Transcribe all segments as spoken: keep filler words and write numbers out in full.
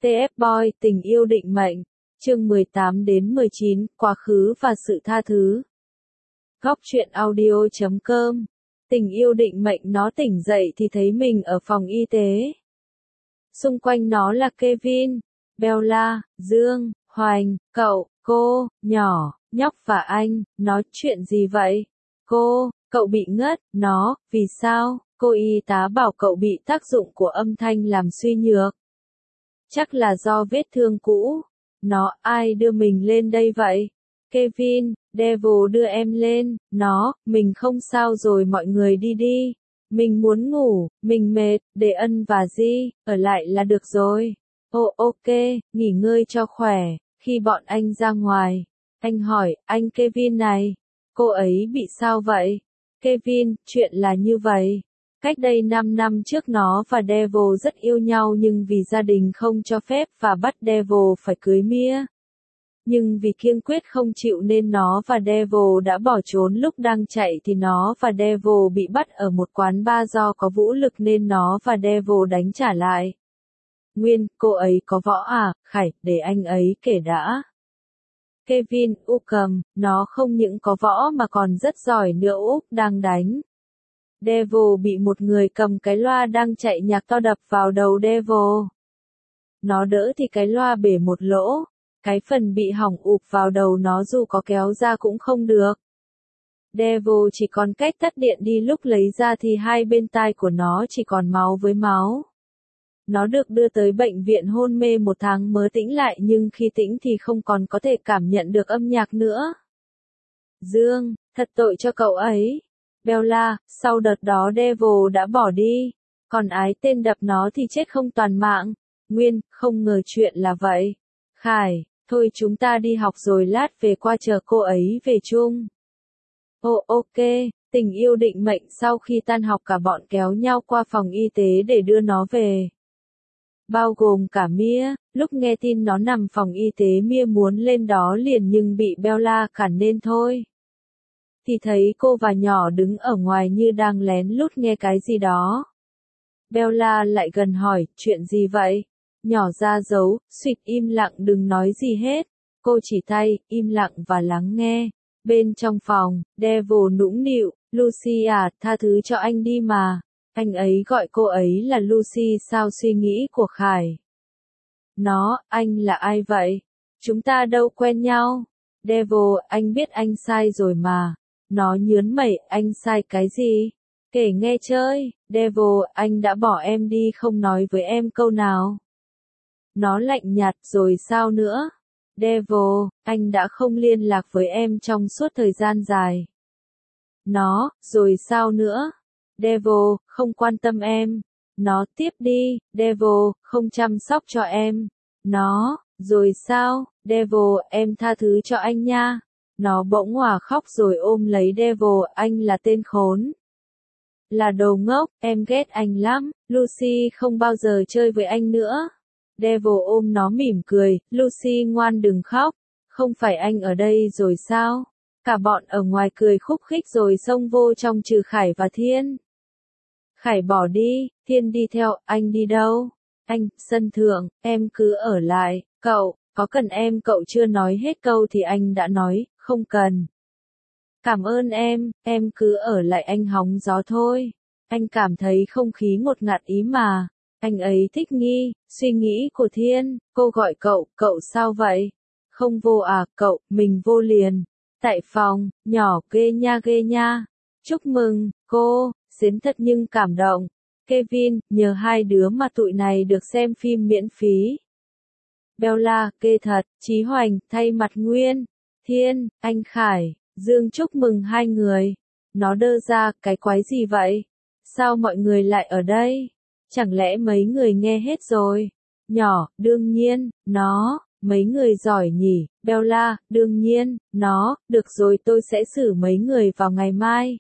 tê ép Boy, tình yêu định mệnh. Chương mười tám đến mười chín, quá khứ và sự tha thứ. Góc truyện audio chấm com. Tình yêu định mệnh. Nó tỉnh dậy thì thấy mình ở phòng y tế. Xung quanh nó là Kevin, Bella, Dương, Hoành, cậu, cô, nhỏ, nhóc và anh. Nó chuyện gì vậy? Cô, cậu bị ngất. Nó, vì sao? Cô y tá bảo cậu bị tác dụng của âm thanh làm suy nhược. Chắc là do vết thương cũ. Nó, ai đưa mình lên đây vậy? Kevin, Devil đưa em lên. Nó, mình không sao rồi, mọi người đi đi. Mình muốn ngủ, mình mệt, để Ân và Di ở lại là được rồi. Ồ ok, nghỉ ngơi cho khỏe. Khi bọn anh ra ngoài, anh hỏi, anh Kevin này, cô ấy bị sao vậy? Kevin, chuyện là như vậy. Cách đây năm năm trước nó và Devil rất yêu nhau nhưng vì gia đình không cho phép và bắt Devil phải cưới Mia. Nhưng vì kiên quyết không chịu nên nó và Devil đã bỏ trốn. Lúc đang chạy thì nó và Devil bị bắt ở một quán bar do có vũ lực nên nó và Devil đánh trả lại. Nguyên, cô ấy có võ à? Khải, để anh ấy kể đã. Kevin, u cầm, nó không những có võ mà còn rất giỏi nữa. Úc đang đánh. Devil bị một người cầm cái loa đang chạy nhạc to đập vào đầu Devil. Nó đỡ thì cái loa bể một lỗ. Cái phần bị hỏng ụp vào đầu nó dù có kéo ra cũng không được. Devil chỉ còn cách tắt điện đi, lúc lấy ra thì hai bên tai của nó chỉ còn máu với máu. Nó được đưa tới bệnh viện hôn mê một tháng mới tĩnh lại nhưng khi tĩnh thì không còn có thể cảm nhận được âm nhạc nữa. Dương, thật tội cho cậu ấy. Bella, sau đợt đó Devil đã bỏ đi. Còn ái tên đập nó thì chết không toàn mạng. Nguyên, không ngờ chuyện là vậy. Khải, thôi chúng ta đi học rồi lát về qua chờ cô ấy về chung. Ồ ok, tình yêu định mệnh. Sau khi tan học cả bọn kéo nhau qua phòng y tế để đưa nó về. Bao gồm cả Mia. Lúc nghe tin nó nằm phòng y tế Mia muốn lên đó liền nhưng bị Bella cản nên thôi. Thì thấy cô và nhỏ đứng ở ngoài như đang lén lút nghe cái gì đó. Bella lại gần hỏi, chuyện gì vậy? Nhỏ ra dấu, suýt im lặng đừng nói gì hết. Cô chỉ tay, im lặng và lắng nghe. Bên trong phòng, Devil nũng nịu, Lucy à, tha thứ cho anh đi mà. Anh ấy gọi cô ấy là Lucy sao? Suy nghĩ của Khải. Nó, anh là ai vậy? Chúng ta đâu quen nhau. Devil, anh biết anh sai rồi mà. Nó nhớn mày, anh sai cái gì? Kể nghe chơi. Devil, anh đã bỏ em đi không nói với em câu nào. Nó lạnh nhạt, rồi sao nữa? Devil, anh đã không liên lạc với em trong suốt thời gian dài. Nó, rồi sao nữa? Devil, không quan tâm em. Nó, tiếp đi. Devil, không chăm sóc cho em. Nó, rồi sao? Devil, em tha thứ cho anh nha. Nó bỗng òa khóc rồi ôm lấy Devil, anh là tên khốn. Là đồ ngốc, em ghét anh lắm, Lucy không bao giờ chơi với anh nữa. Devil ôm nó mỉm cười, Lucy ngoan đừng khóc, không phải anh ở đây rồi sao? Cả bọn ở ngoài cười khúc khích rồi xông vô trong trừ Khải và Thiên. Khải bỏ đi, Thiên đi theo, anh đi đâu? Anh, sân thượng, em cứ ở lại, cậu, có cần em? Cậu chưa nói hết câu thì anh đã nói, không cần. Cảm ơn em, em cứ ở lại anh hóng gió thôi. Anh cảm thấy không khí ngột ngạt ý mà. Anh ấy thích nghi, suy nghĩ của Thiên. Cô gọi cậu, cậu sao vậy? Không vô à, cậu, mình vô liền. Tại phòng, nhỏ ghê nha ghê nha. Chúc mừng, cô, xến thật nhưng cảm động. Kevin, nhờ hai đứa mà tụi này được xem phim miễn phí. Bella, kê thật. Chí Hoành, thay mặt Nguyên. Thiên, anh Khải, Dương chúc mừng hai người. Nó đơ ra, cái quái gì vậy? Sao mọi người lại ở đây? Chẳng lẽ mấy người nghe hết rồi? Nhỏ, đương nhiên, nó, mấy người giỏi nhỉ? Bella, đương nhiên, nó, được rồi tôi sẽ xử mấy người vào ngày mai.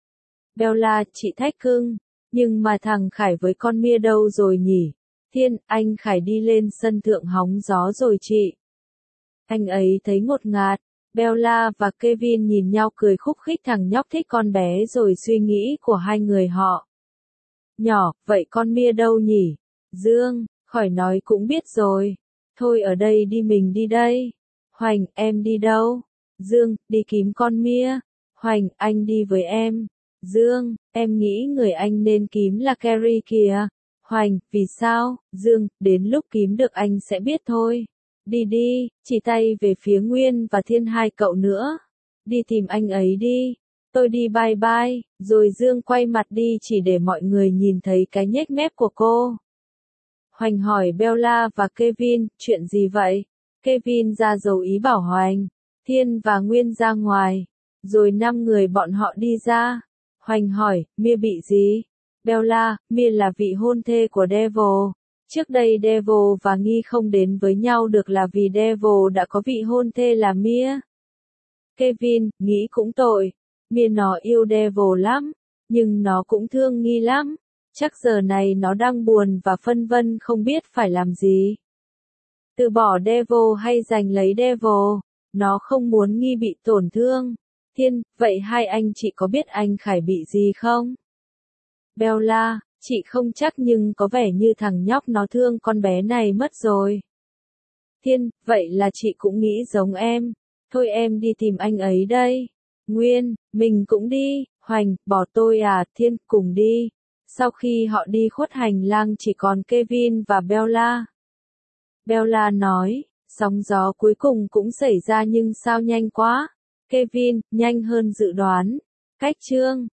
Bella, chị thách cưng, nhưng mà thằng Khải với con Mia đâu rồi nhỉ? Thiên, anh Khải đi lên sân thượng hóng gió rồi chị. Anh ấy thấy ngột ngạt. Bella và Kevin nhìn nhau cười khúc khích, thằng nhóc thích con bé rồi suy nghĩ của hai người họ. Nhỏ, vậy con Mia đâu nhỉ? Dương, Khỏi nói cũng biết rồi. Thôi ở đây đi mình đi đây. Hoành, em đi đâu? Dương, đi kiếm con Mia. Hoành, anh đi với em. Dương, em nghĩ người anh nên kiếm là Carrie kìa. Hoành, vì sao? Dương, đến lúc kiếm được anh sẽ biết thôi. Đi đi, chỉ tay về phía Nguyên và Thiên hai cậu nữa. Đi tìm anh ấy đi. Tôi đi bye bye, rồi Dương quay mặt đi chỉ để mọi người nhìn thấy cái nhếch mép của cô. Hoành hỏi Bella và Kevin, chuyện gì vậy? Kevin ra dấu ý bảo Hoành, Thiên và Nguyên ra ngoài. Rồi năm người bọn họ đi ra. Hoành hỏi, Mia bị gì? Bella, Mia là vị hôn thê của Devil. Trước đây Devil và Nghi không đến với nhau được là vì Devil đã có vị hôn thê là Mia. Kevin, nghĩ cũng tội. Mia nó yêu Devil lắm, nhưng nó cũng thương Nghi lắm. Chắc giờ này nó đang buồn và phân vân không biết phải làm gì. Từ bỏ Devil hay giành lấy Devil, nó không muốn Nghi bị tổn thương. Thiên, vậy hai anh chị có biết anh Khải bị gì không? Bella, chị không chắc nhưng có vẻ như thằng nhóc nó thương con bé này mất rồi. Thiên, vậy là chị cũng nghĩ giống em. Thôi em đi tìm anh ấy đây. Nguyên, mình cũng đi. Hoành, bỏ tôi à? Thiên, cùng đi. Sau khi họ đi khuất hành lang chỉ còn Kevin và Bella. Bella nói, sóng gió cuối cùng cũng xảy ra nhưng sao nhanh quá. Kevin, nhanh hơn dự đoán. Cách chương